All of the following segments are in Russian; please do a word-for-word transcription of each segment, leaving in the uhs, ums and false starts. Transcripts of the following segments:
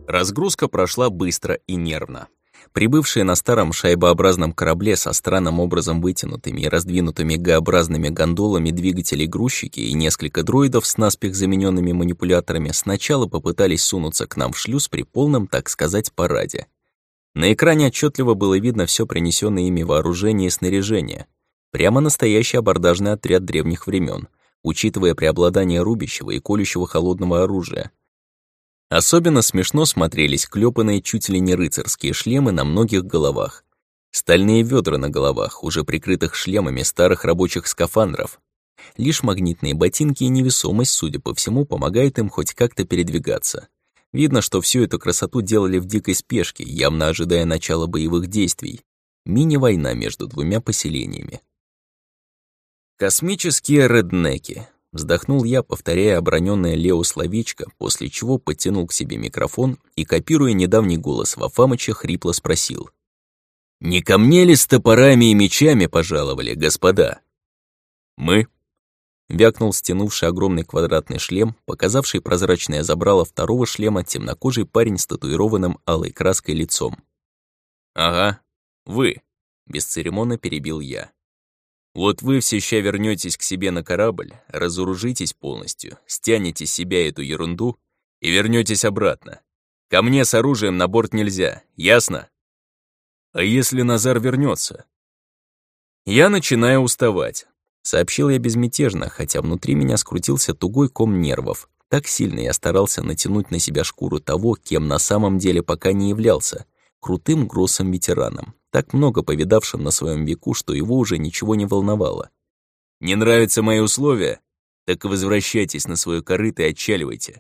Разгрузка прошла быстро и нервно. Прибывшие на старом шайбообразном корабле со странным образом вытянутыми и раздвинутыми Г-образными гондолами двигателей грузчики и несколько дроидов с наспех замененными манипуляторами сначала попытались сунуться к нам в шлюз при полном, так сказать, параде. На экране отчетливо было видно все принесенное ими вооружение и снаряжение. Прямо настоящий абордажный отряд древних времен, учитывая преобладание рубящего и колющего холодного оружия. Особенно смешно смотрелись клёпанные чуть ли не рыцарские шлемы на многих головах. Стальные ведра на головах, уже прикрытых шлемами старых рабочих скафандров. Лишь магнитные ботинки и невесомость, судя по всему, помогают им хоть как-то передвигаться. Видно, что всю эту красоту делали в дикой спешке, явно ожидая начала боевых действий. Мини-война между двумя поселениями. Космические реднеки. Вздохнул я, повторяя обронённое Лео словечко, после чего подтянул к себе микрофон и, копируя недавний голос Вафамыча, хрипло спросил. «Не ко мне ли с топорами и мечами пожаловали, господа?» «Мы?» — вякнул стянувший огромный квадратный шлем, показавший прозрачное забрало второго шлема темнокожий парень с татуированным алой краской лицом. «Ага, вы», — бесцеремонно перебил я. Вот вы все ща вернётесь к себе на корабль, разоружитесь полностью, стянете с себя эту ерунду и вернётесь обратно. Ко мне с оружием на борт нельзя, ясно? А если Назар вернётся? Я начинаю уставать, сообщил я безмятежно, хотя внутри меня скрутился тугой ком нервов. Так сильно я старался натянуть на себя шкуру того, кем на самом деле пока не являлся, крутым гроссом-ветераном, так много повидавшим на своем веку, что его уже ничего не волновало. «Не нравятся мои условия? Так возвращайтесь на свое корыто и отчаливайте».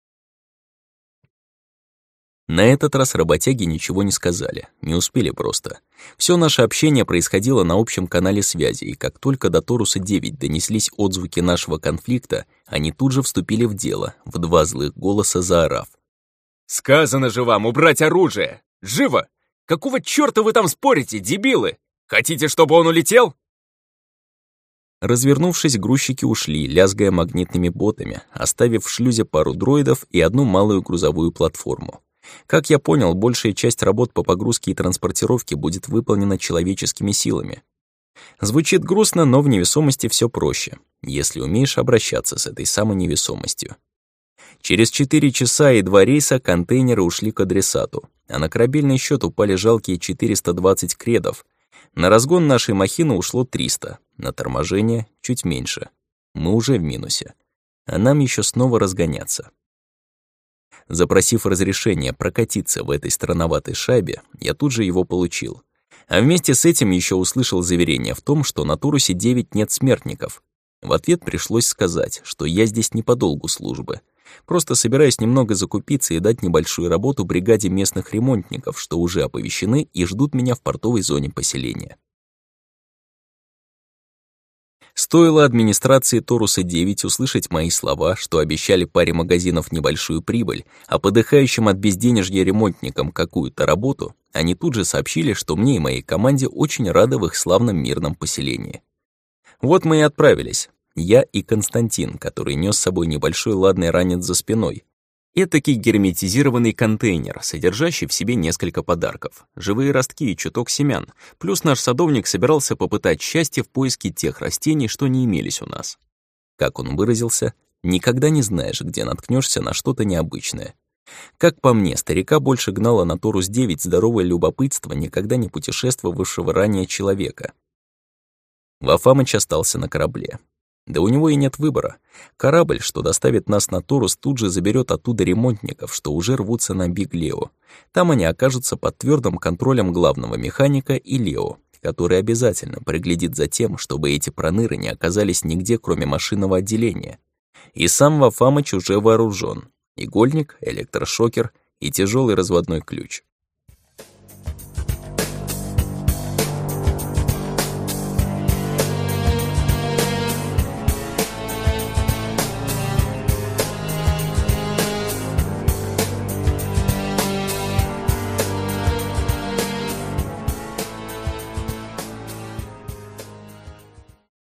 На этот раз работяги ничего не сказали, не успели просто. Все наше общение происходило на общем канале связи, и как только до Торуса девять донеслись отзвуки нашего конфликта, они тут же вступили в дело, в два злых голоса заорав. «Сказано же вам убрать оружие! Живо! Какого чёрта вы там спорите, дебилы? Хотите, чтобы он улетел?» Развернувшись, грузчики ушли, лязгая магнитными ботами, оставив в шлюзе пару дроидов и одну малую грузовую платформу. Как я понял, большая часть работ по погрузке и транспортировке будет выполнена человеческими силами. Звучит грустно, но в невесомости всё проще, если умеешь обращаться с этой самой невесомостью. Через четыре часа и два рейса контейнеры ушли к адресату, а на корабельный счет упали жалкие четыреста двадцать кредов. На разгон нашей махины ушло триста, на торможение чуть меньше. Мы уже в минусе, а нам еще снова разгоняться. Запросив разрешение прокатиться в этой странноватой шайбе, я тут же его получил. А вместе с этим еще услышал заверение в том, что на Торусе девять нет смертников. В ответ пришлось сказать, что я здесь не по долгу службы. Просто собираюсь немного закупиться и дать небольшую работу бригаде местных ремонтников, что уже оповещены и ждут меня в портовой зоне поселения. Стоило администрации Торуса девять услышать мои слова, что обещали паре магазинов небольшую прибыль, а подыхающим от безденежья ремонтникам какую-то работу, они тут же сообщили, что мне и моей команде очень рады в их славном мирном поселении. Вот мы и отправились. Я и Константин, который нес с собой небольшой ладный ранец за спиной. Этакий герметизированный контейнер, содержащий в себе несколько подарков, живые ростки и чуток семян, плюс наш садовник собирался попытать счастье в поиске тех растений, что не имелись у нас. Как он выразился, никогда не знаешь, где наткнешься на что-то необычное. Как по мне, старика больше гнало на Торус девять здоровое любопытство никогда не путешествовавшего ранее человека. Вафамыч остался на корабле. Да у него и нет выбора. Корабль, что доставит нас на Торус, тут же заберет оттуда ремонтников, что уже рвутся на Биг Лео. Там они окажутся под твердым контролем главного механика и Лео, который обязательно приглядит за тем, чтобы эти проныры не оказались нигде, кроме машинного отделения. И сам Вафамыч уже вооружен: игольник, электрошокер и тяжелый разводной ключ.